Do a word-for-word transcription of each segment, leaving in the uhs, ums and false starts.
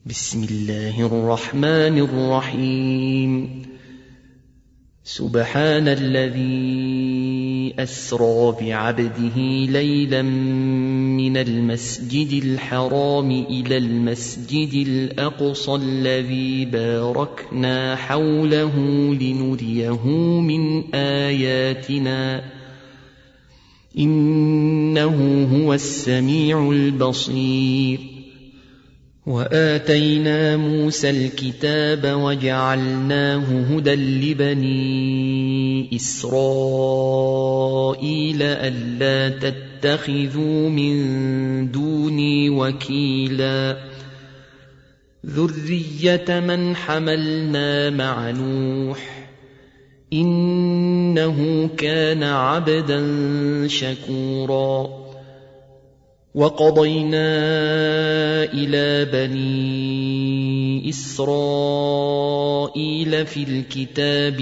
بسم الله الرحمن الرحيم. سبحان الذي أسرى بعبده ليلا من المسجد الحرام إلى المسجد الأقصى الذي باركنا حوله لنريه من آياتنا إنه هو السميع البصير. وآتينا موسى الكتاب وجعلناه هدى لبني إسرائيل ألا تتخذوا من دوني وكيلا ذرية من حملنا مع نوح إنه كان عبدا شكورا. وقضينا إلى بني إسرائيل في الكتاب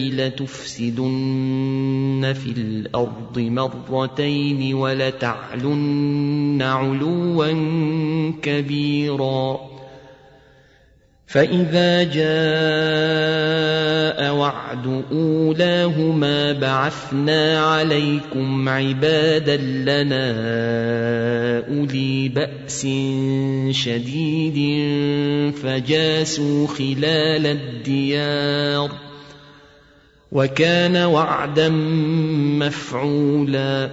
لتفسدن في الأرض مرتين ولتعلن علوا كبيرا. فإذا جاء وعد أولاهما بعثنا عليكم عبادا لنا أولي بأس شديد فجاسوا خلال الديار وكان وعدا مفعولا.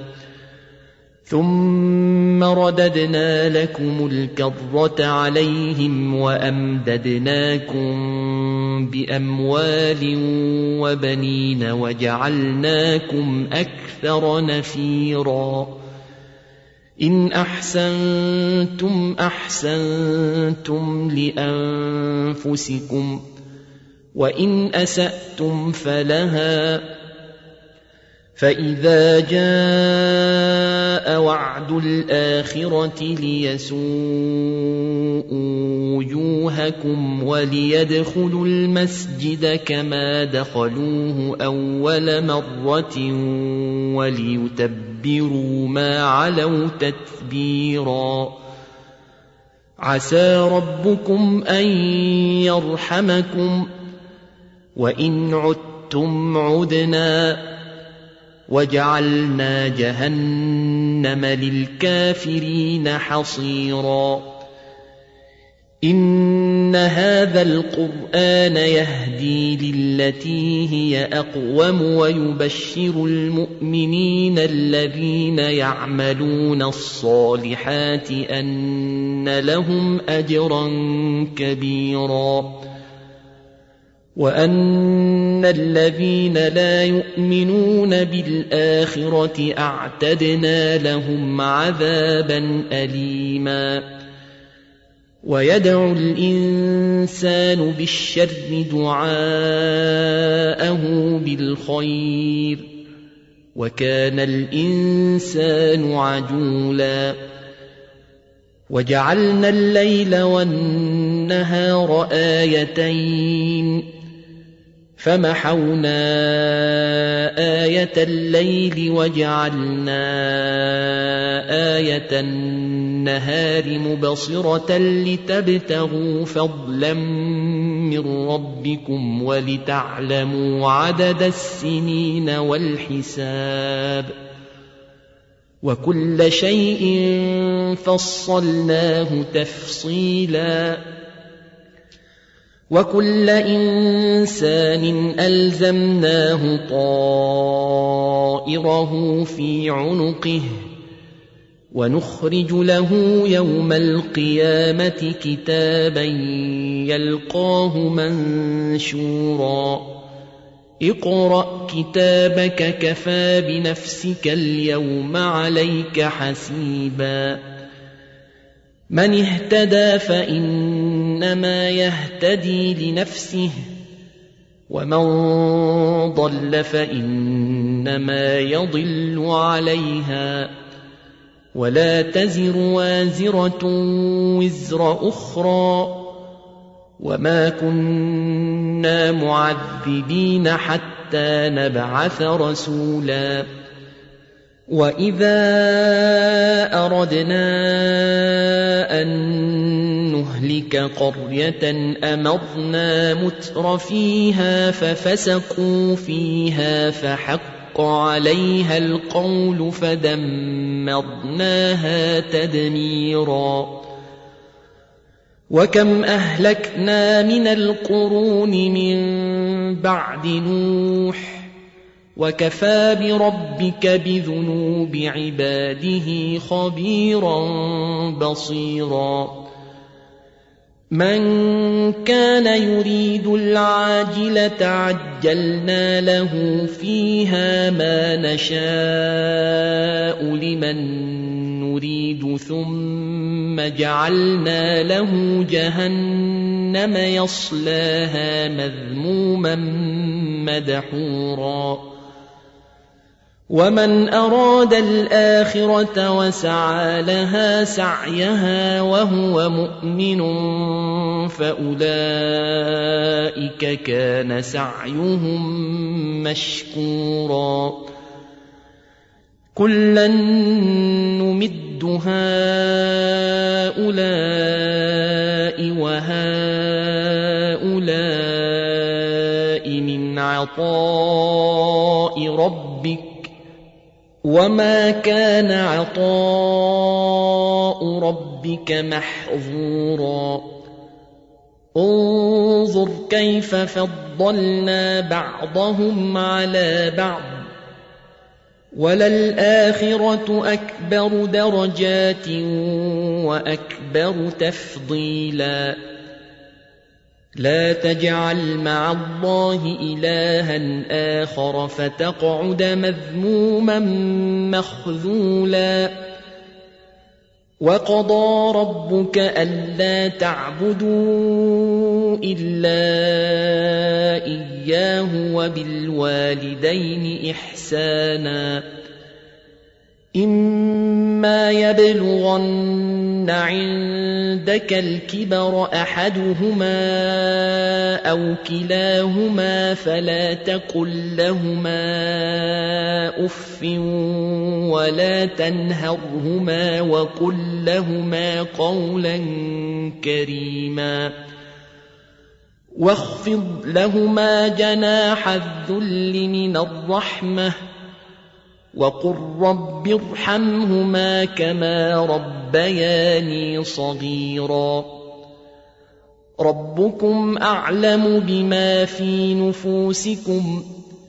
ثم رددنا لكم الكرة عليهم وأمددناكم بأموال وبنين وجعلناكم أكثر نفيرا. إن أحسنتم أحسنتم لأنفسكم وإن أسأتم فلها. فإذا جاء وعد الآخرة ليسوءوا وجوهكم وليدخلوا المسجد كما دخلوه أول مرة وليتبروا ما علوا تتبيرا. عسى ربكم أن يرحمكم وإن عدتم عدنا وجعلنا جهنم للكافرين حصيرا. إن هذا القرآن يهدي للتي هي أقوم ويبشر المؤمنين الذين يعملون الصالحات أن لهم أجرا كبيرا وأن الذين لا يؤمنون بالآخرة أعتدنا لهم عذابا أليما. ويدعو الإنسان بالشر دعاءه بالخير وكان الإنسان عجولا. وجعلنا الليل والنهار آيتين فمحونا آية الليل وجعلنا آية النهار مبصرة لتبتغوا فضلا من ربكم ولتعلموا عدد السنين والحساب وكل شيء فصلناه تفصيلا. وكل إنسان ألزمناه طائره في عنقه ونخرج له يوم القيامة كتابا يلقاه منشورا. اقرأ كتابك كفى بنفسك اليوم عليك حسيبا. من اهتدى فإنما يهتدي لنفسه ومن ضل فإنما يضل عليها ولا تزر وازرة وزر أخرى وما كنا معذبين حتى نبعث رسولا. وإذا أردنا أن نهلك قرية أمرنا متر فيها ففسقوا فيها فحق عليها القول فدمرناها تدميرا وكم أهلكنا من القرون من بعد نوح وكفى بربك بذنوب عباده خبيرا بصيرا من كان يريد العاجلة عجلنا له فيها ما نشاء لمن نريد ثم جعلنا له جهنم يصلاها مذموما مدحورا ومن أراد الآخرة وسعى لها سعيها وهو مؤمن فأولئك كان سعيهم مشكورا كلا نمد هؤلاء وهؤلاء من عطاء ربك وما كان عطاء ربك محظورا انظر كيف فضلنا بعضهم على بعض وللآخرة أكبر درجات وأكبر تفضيلا لا تجعل مع الله إلها آخر فتقعد مذموما مخذولا وقضى ربك ألا تعبدوا إلا إياه وبالوالدين إحسانا إما يبلغن عندك الكبر أحدهما أو كلاهما فلا تقل لهما أف ولا تنهرهما وقل لهما قولا كريما واخفض لهما جناح الذل من الرحمة وقل رب ارحمهما كما ربياني صغيرا ربكم أعلم بما في نفوسكم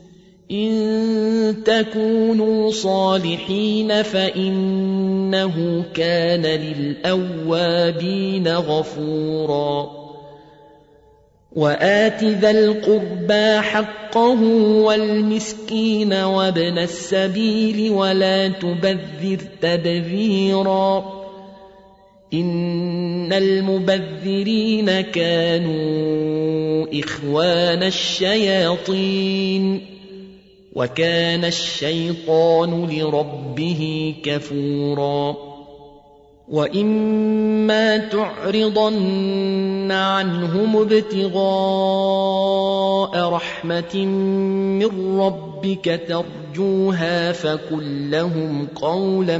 إن تكونوا صالحين فإنه كان للأوابين غفورا وآت ذا القربى حقه والمسكين وابن السبيل ولا تبذر تبذيرا إن المبذرين كانوا إخوان الشياطين وكان الشيطان لربه كفورا وإما تعرضن عنهم ابتغاء رحمة من ربك ترجوها فقل لهم قولا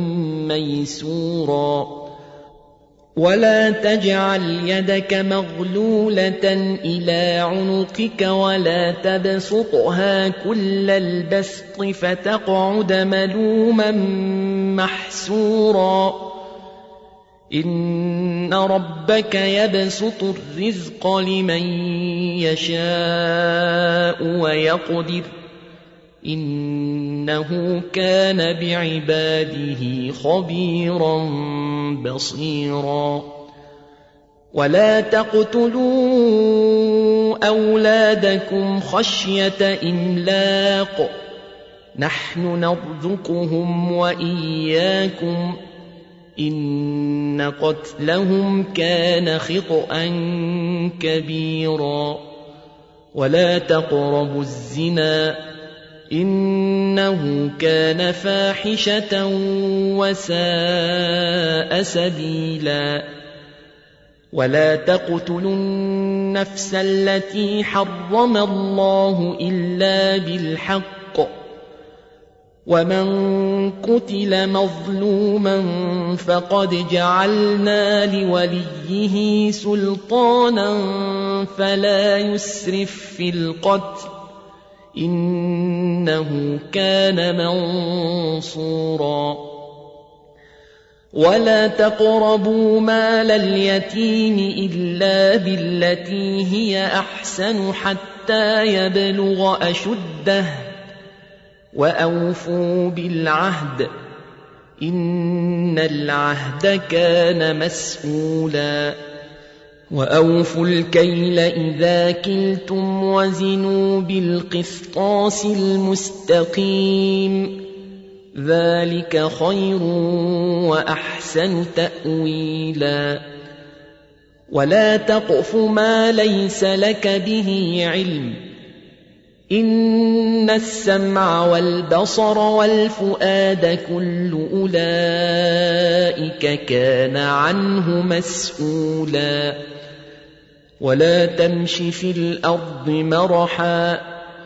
ميسورا ولا تجعل يدك مغلولة إلى عنقك ولا تبسطها كل البسط فتقعد ملوما محسورا إن ربك يبسط الرزق لمن يشاء ويقدر إنه كان بعباده خبيرا بصيرا ولا تقتلوا أولادكم خشية إملاق نحن نرزقهم وإياكم إن قتلهم كان خطأ كبيرا ولا تقربوا الزنا إنه كان فاحشة وساء سبيلا ولا تقتلوا النفس التي حرم الله إلا بالحق ومن قتل مظلوما فقد جعلنا لوليه سلطانا فلا يسرف في القتل إنه كان منصورا ولا تقربوا مال اليتيم إلا بالتي هي أحسن حتى يبلغ أشده وأوفوا بالعهد إن العهد كان مسؤولا وأوفوا الكيل إذا كلتم وزنوا بالقسطاس المستقيم ذلك خير وأحسن تأويلا ولا تقف ما ليس لك به علم إن السمع والبصر والفؤاد كل أولئك كان عنه مسؤولا ولا تمش في الأرض مرحا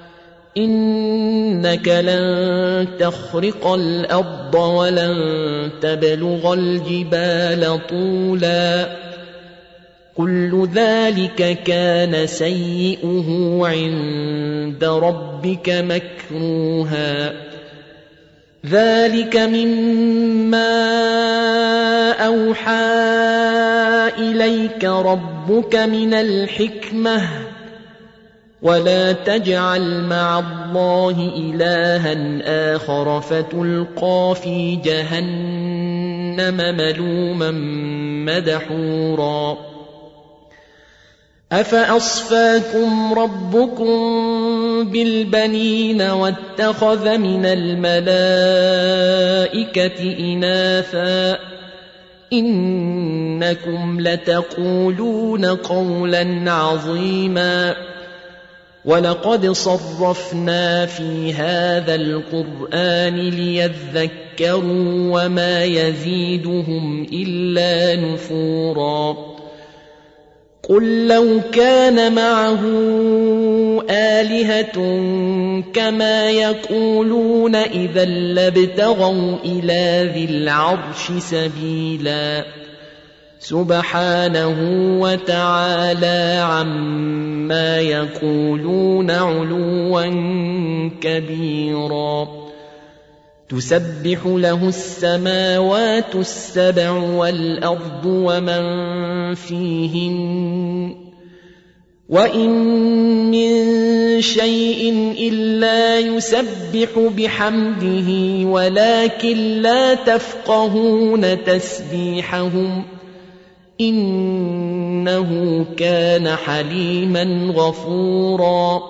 إنك لن تخرق الأرض ولن تبلغ الجبال طولا كل ذلك كان سيئه عند ربك مكروها ذلك مما أوحى إليك ربك من الحكمة ولا تجعل مع الله إلها آخر فتلقى في جهنم ملوما مدحورا أفأصفاكم ربكم بالبنين واتخذ من الملائكة إناثا إنكم لتقولون قولا عظيما ولقد صرفنا في هذا القرآن ليذكروا وما يزيدهم إلا نفورا قل لو كان معه آلهة كما يقولون إذا لابتغوا إلى ذي العرش سبيلا سبحانه وتعالى عما يقولون علوا كبيرا تسبح له السماوات السبع والأرض ومن فيهن وإن من شيء إلا يسبح بحمده ولكن لا تفقهون تسبيحهم إنه كان حليما غفورا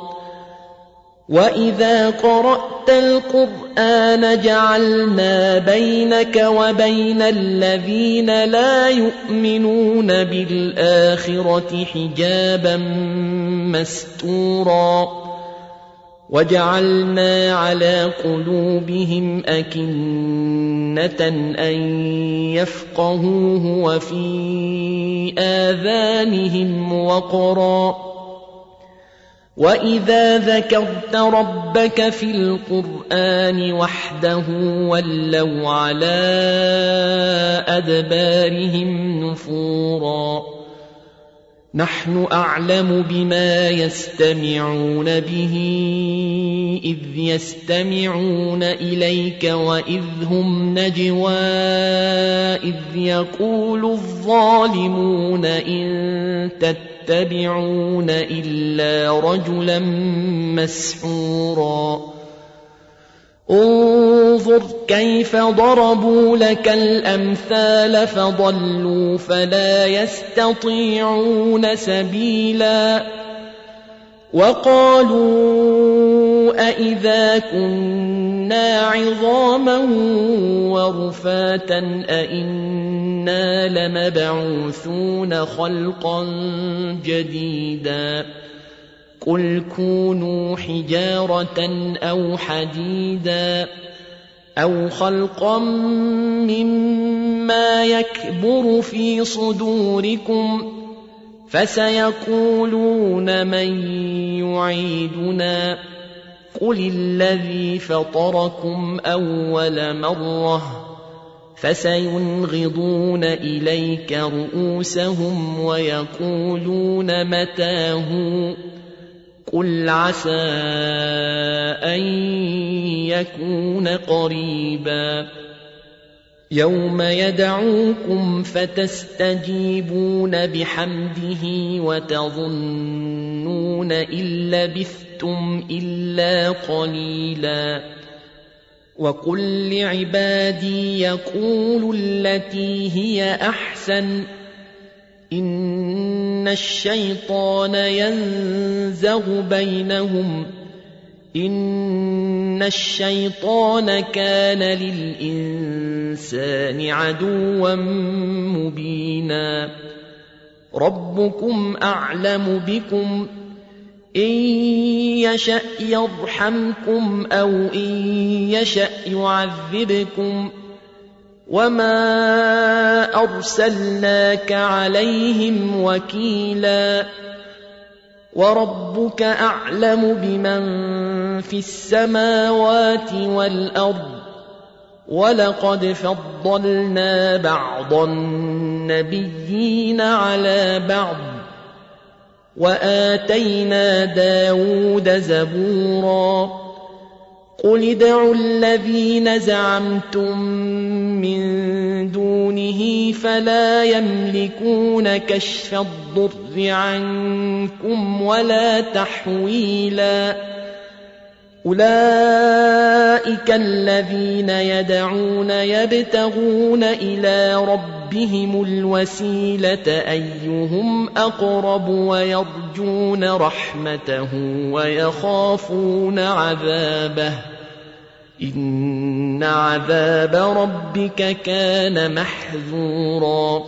وإذا قرأت القرآن جعلنا بينك وبين الذين لا يؤمنون بالآخرة حجابا مستورا وجعلنا على قلوبهم أكنة أن يفقهوه وفي آذانهم وقرا وإذا ذكرت ربك في القرآن وحده ولوا على أدبارهم نفورا نحن أعلم بما يستمعون به إذ يستمعون إليك وإذ هم نجوى إذ يقول الظالمون إن تتبعون إلا رجلا مسحورا انظر كيف ضربوا لك الأمثال فضلوا فلا يستطيعون سبيلا وقالوا أئذا كنا عظاما ورفاتا أئنا لمبعوثون خلقا جديدا قل كونوا حجارة أو حديدا أو خلقا مما يكبر في صدوركم فسيقولون من يعيدنا قل الذي فطركم أول مرة فسينغضون إليك رؤوسهم ويقولون متى هو قل عسى أن يكون قريبا يوم يدعوكم فتستجيبون بحمده وتظنون إن لبثتم إلا قليلا وقل لعبادي يقولوا التي هي أحسن إن الشيطان ينزغ بينهم إن الشيطان كان للإنسان عدوا مبينا ربكم أعلم بكم إن يشأ يرحمكم أو إن يشأ يعذبكم وما أرسلناك عليهم وكيلا وربك أعلم بمن في السماوات والأرض ولقد فضلنا بعض النبيين على بعض وآتينا داود زبورا قل ادعوا الذين زعمتم من دونه فلا يملكون كشف الضر عنكم ولا تحويلا أولئك الذين يدعون يبتغون إلى ربهم الوسيلة أيهم أقرب ويرجون رحمته ويخافون عذابه إن عذاب ربك كان محذورا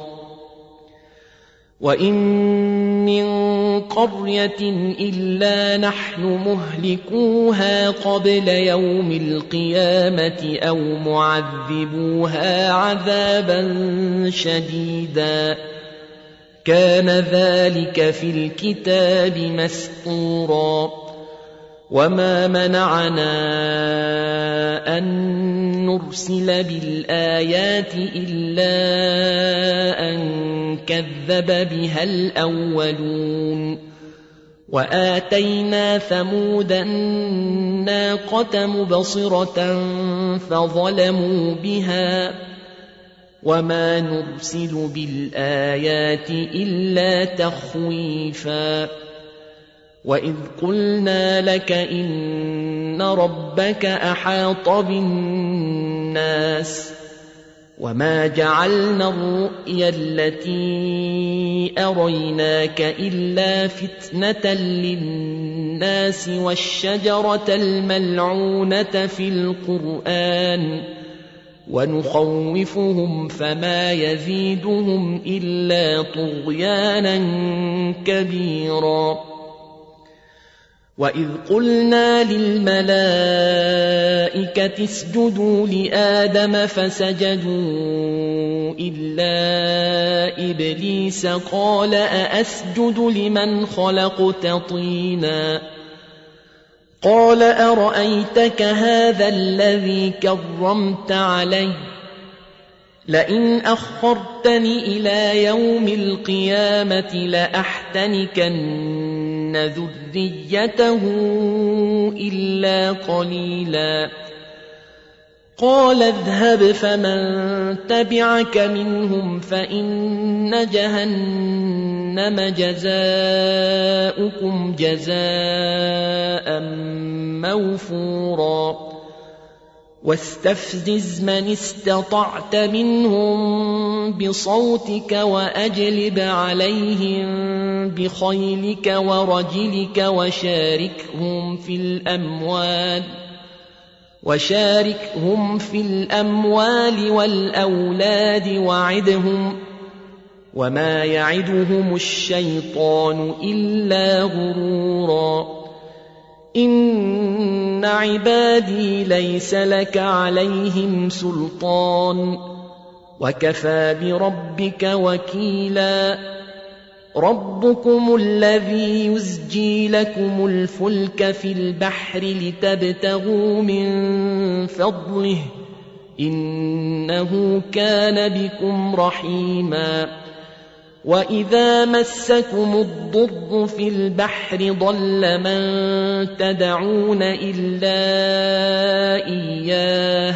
وإن من قرية إلا نحن مهلكوها قبل يوم القيامة أو معذبوها عذابا شديدا كان ذلك في الكتاب مسطورا وما منعنا أن نرسل بالآيات إلا أن كذب بها الأولون وآتينا ثمود الناقة مبصرة فظلموا بها وما نرسل بالآيات إلا تخويفا وإذ قلنا لك إن ربك أحاط بالناس وما جعلنا الرؤيا التي أريناك إلا فتنة للناس والشجرة الملعونة في القرآن ونخوفهم فما يزيدهم إلا طغيانا كبيرا وإذ قلنا للملائكة اسجدوا لآدم فسجدوا إلا إبليس قال أأسجد لمن خلقت طينا قال أرأيتك هذا الذي كرمت علي لئن أخرتني إلى يوم القيامة لأحتنكن ذريته إلا قليلا قال اذهب فمن تبعك منهم فإن جهنم جزاؤكم جزاء موفورا واستفزز من استطعت منهم بصوتك وأجلب عليهم بخيلك ورجلك وشاركهم في الأموال وشاركهم في الأموال والأولاد وعدهم وما يعدهم الشيطان إلا غرورا إن عبادي ليس لك عليهم سلطان وكفى بربك وكيلا ربكم الذي يزجي لكم الفلك في البحر لتبتغوا من فضله إنه كان بكم رحيما وإذا مسكم الضر في البحر ضل من تدعون إلا إياه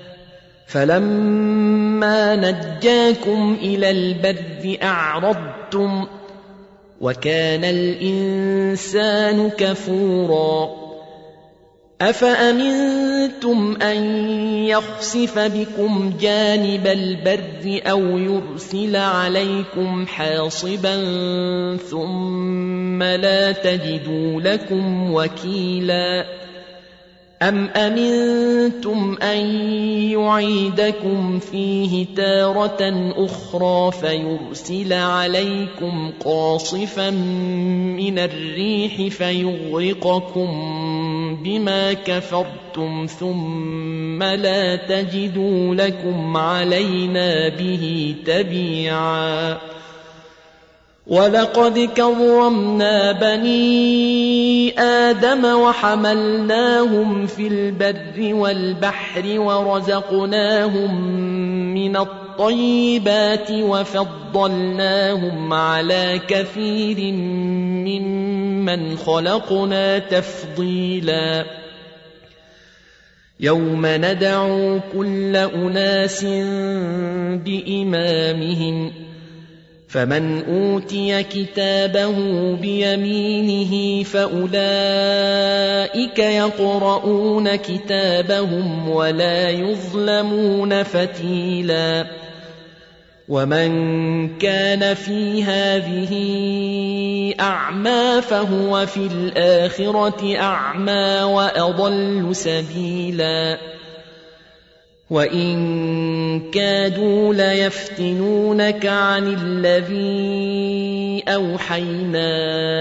فلما نجاكم إلى البر أعرضتم وكان الإنسان كفورا أفأمنتم أن يخسف بكم جانب البر أو يرسل عليكم حاصبا ثم لا تجدوا لكم وكيلا أم أمنتم أن يعيدكم فيه تارة أخرى فيرسل عليكم قاصفا من الريح فيغرقكم بما كفرتم ثم لا تجدوا لكم علينا به تبيعا ولقد كرمنا بني آدم وحملناهم في البر والبحر ورزقناهم من الطيبات وفضلناهم على كثير ممن خلقنا تفضيلا يوم ندعو كل أناس بإمامهم فمن أوتي كتابه بيمينه فأولئك يقرؤون كتابهم ولا يظلمون فتيلا ومن كان في هذه أعمى فهو في الآخرة أعمى وأضل سبيلا وإن كادوا ليفتنونك عن الذي أوحينا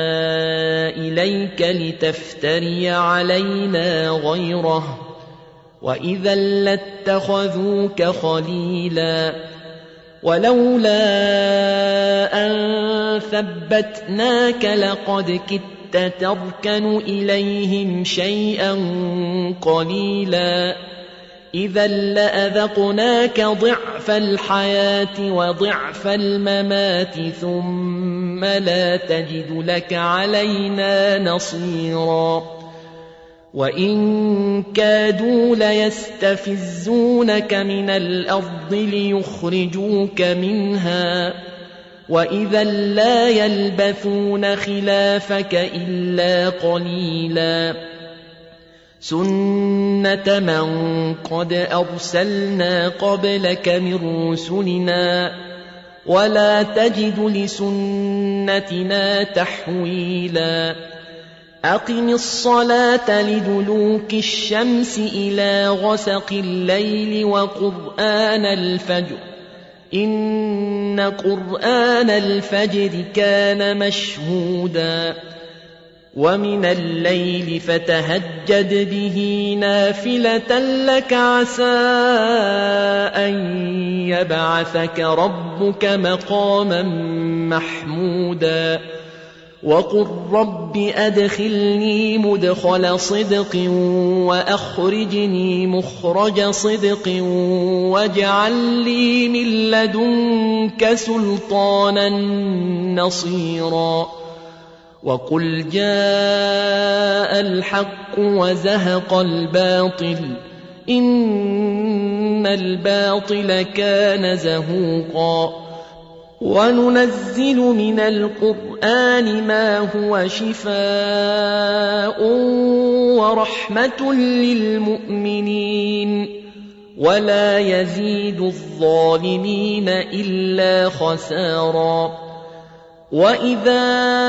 إليك لتفتري علينا غيره وإذا لاتخذوك خليلا ولولا أن ثبتناك لقد كدت تركن إليهم شيئا قليلا إذا لأذقناك ضعف الحياة وضعف الممات ثم لا تجد لك علينا نصيرا وإن كادوا ليستفزونك من الأرض ليخرجوك منها وإذا لا يلبثون خلافك إلا قليلا سنة من قد أرسلنا قبلك من رسلنا ولا تجد لسنتنا تحويلا أقم الصلاة لدلوك الشمس إلى غسق الليل وقرآن الفجر إن قرآن الفجر كان مشهودا ومن الليل فتهجد به نافلة لك عسى أن يبعثك ربك مقاما محمودا وقل رب أدخلني مدخل صدق وأخرجني مخرج صدق واجعل لي من لدنك سلطانا نصيرا وقل جاء الحق وزهق الباطل إن الباطل كان زهوقا وننزل من القرآن ما هو شفاء ورحمة للمؤمنين ولا يزيد الظالمين إلا خسارا وإذا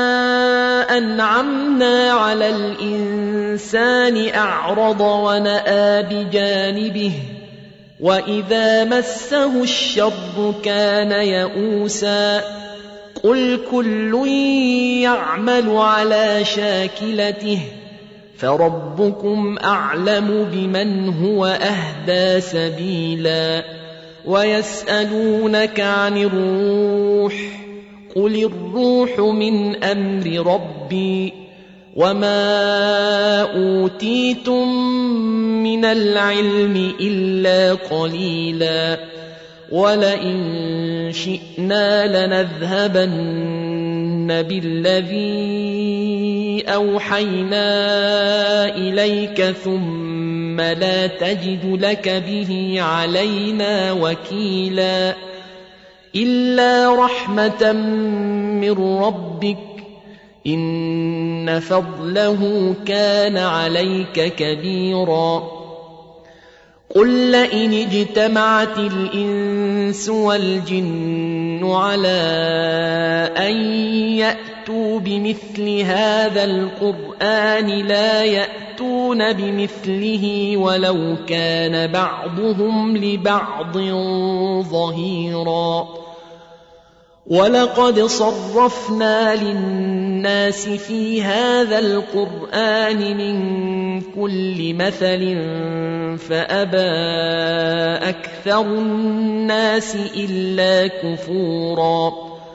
أنعمنا على الإنسان أعرض ونأى بجانبه وإذا مسه الشر كان يئوسا قل كل يعمل على شاكلته فربكم أعلم بمن هو أهدى سبيلا ويسألونك عن الروح قل الروح من أمر ربي وما أوتيتم من العلم إلا قليلا ولئن شئنا لنذهبن بالذي أوحينا إليك ثم لا تجد لك به علينا وكيلا إلا رحمة من ربك إن فضله كان عليك كبيرا قل لئن اجتمعت الإنس والجن على أن يأتوا بمثل هذا القرآن لا يأتون بمثله ولو كان بعضهم لبعض ظهيرا ولقد صرفنا للناس في هذا القرآن من كل مثل فأبى أكثر الناس إلا كفورا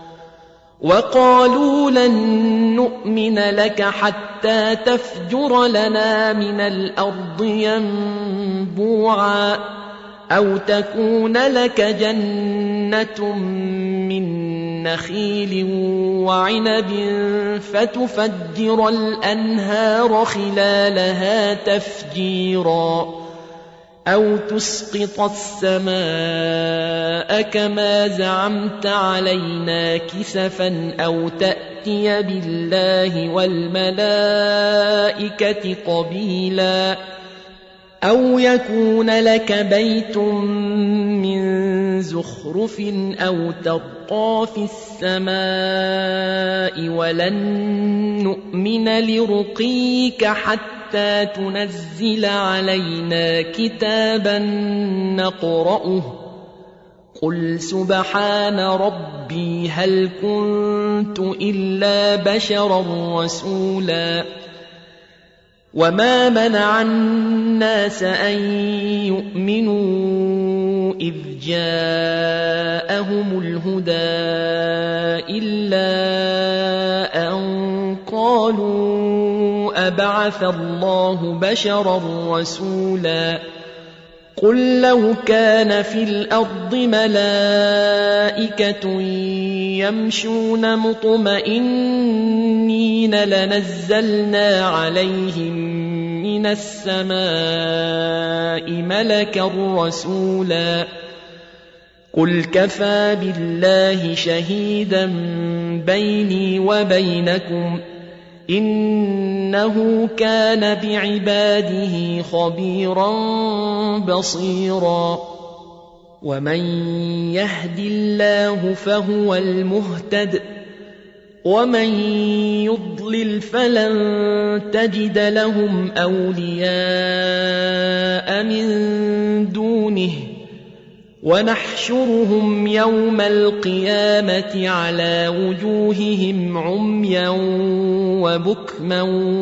وقالوا لن نؤمن لك حتى تفجر لنا من الأرض ينبوعا أو تكون لك جنة من نخيل وعنب فتفجر الأنهار خلالها تفجيرا أو تسقط السماء كما زعمت علينا كسفا أو تأتي بالله والملائكة قبيلا أو يكون لك بيت من زخرف أو ترقى في السماء ولن نؤمن لرقيك حتى تنزل علينا كتابا نقرأه قل سبحان ربي هل كنت إلا بشرا رسولا وما منع الناس أن يؤمنوا إذ جاءهم الهدى إلا أن قالوا أبعث الله بشرا رسولا قل لو كان في الأرض ملائكة يمشون مطمئنين لنزلنا عليهم من السماء ملكا رسولا قل كفى بالله شهيدا بيني وبينكم إنه كان بعباده خبيرا بصيرا ومن يهد الله فهو المهتد ومن يضلل فلن تجد لهم أولياء من دونه ونحشرهم يوم القيامة على وجوههم عميا وبكما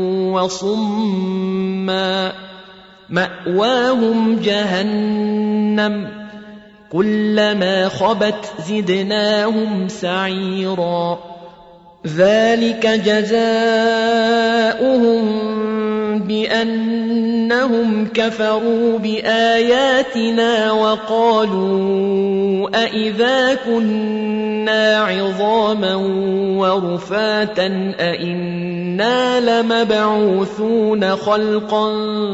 وصما مأواهم جهنم كلما خبت زدناهم سعيرا ذلك جزاؤهم بأنهم كفروا بآياتنا وقالوا أئذا كنا عظاما ورفاتا أئنا لمبعوثون خلقا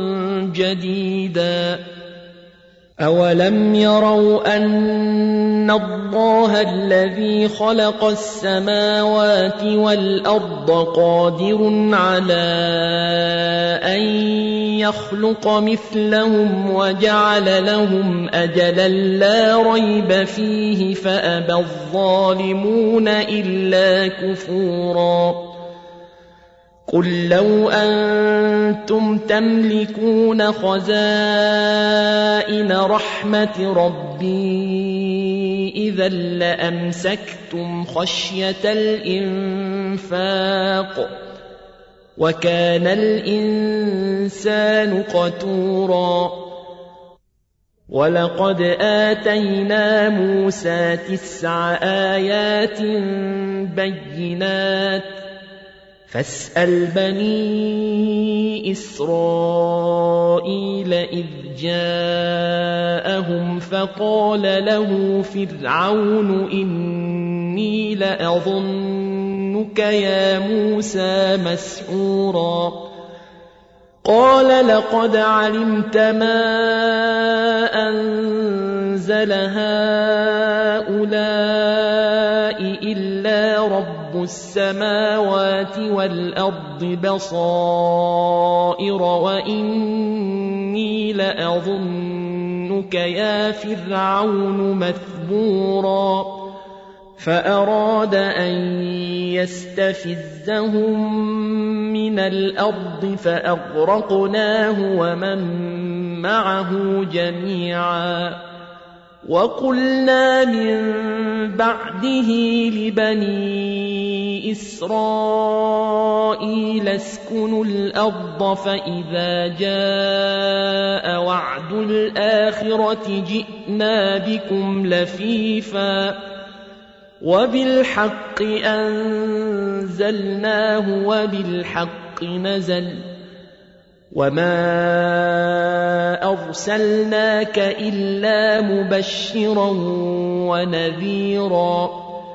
جديدا أولم يروا أن الله الذي خلق السماوات والأرض قادر على أن يخلق مثلهم وجعل لهم أجلا لا ريب فيه فأبى الظالمون إلا كفورا قل لو أنتم تملكون خزائن رحمة ربي إذا لأمسكتم خشية الإنفاق وكان الإنسان قتورا ولقد آتينا موسى تسع آيات بينات فاسأل بني إسرائيل إذ جاءهم فقال له فرعون إني لأظنك يا موسى مسحورا قال لقد علمت ما أنزل هؤلاء إلا رب السماوات والأرض بصائر وإني لأظنك يا فرعون مثبورا فأراد أن يستفزهم من الأرض فأغرقناه ومن معه جميعا وقلنا من بعده لبني إسرائيل اسكنوا الأرض فإذا جاء وعد الآخرة جئنا بكم لفيفا وبالحق أنزلناه وبالحق نزل وما أرسلناك إلا مبشرا ونذيرا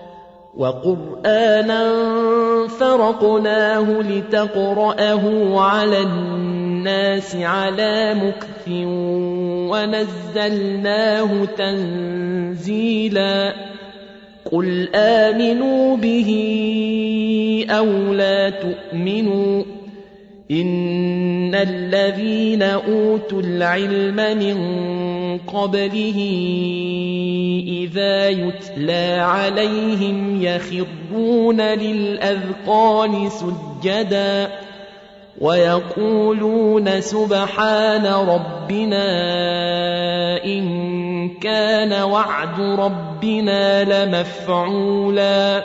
وقرآنا فرقناه لتقرأه على الناس على مكث ونزلناه تنزيلا قل آمنوا به أو لا تؤمنوا إن الذين أوتوا العلم من قبله إذا يتلى عليهم يخرون للأذقان سجدا ويقولون سبحان ربنا إن كان وعد ربنا لمفعولا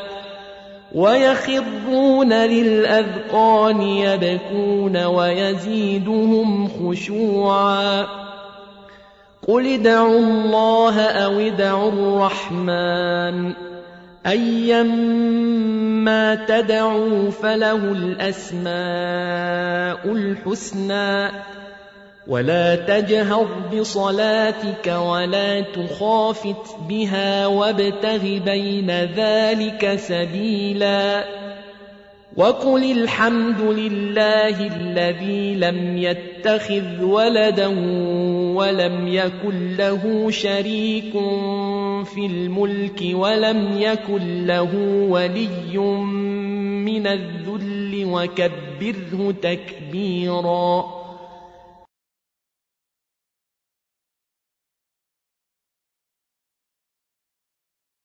ويخرون للأذقان يبكون ويزيدهم خشوعا قل ادعوا الله أو ادعوا الرحمن أيما تدعوا فله الأسماء الحسنى ولا تجهر بصلاتك ولا تخافت بها وابتغ بين ذلك سبيلا وقل الحمد لله الذي لم يتخذ ولدا ولم يكن له شريك في الملك ولم يكن له ولي من الذل وكبره تكبيرا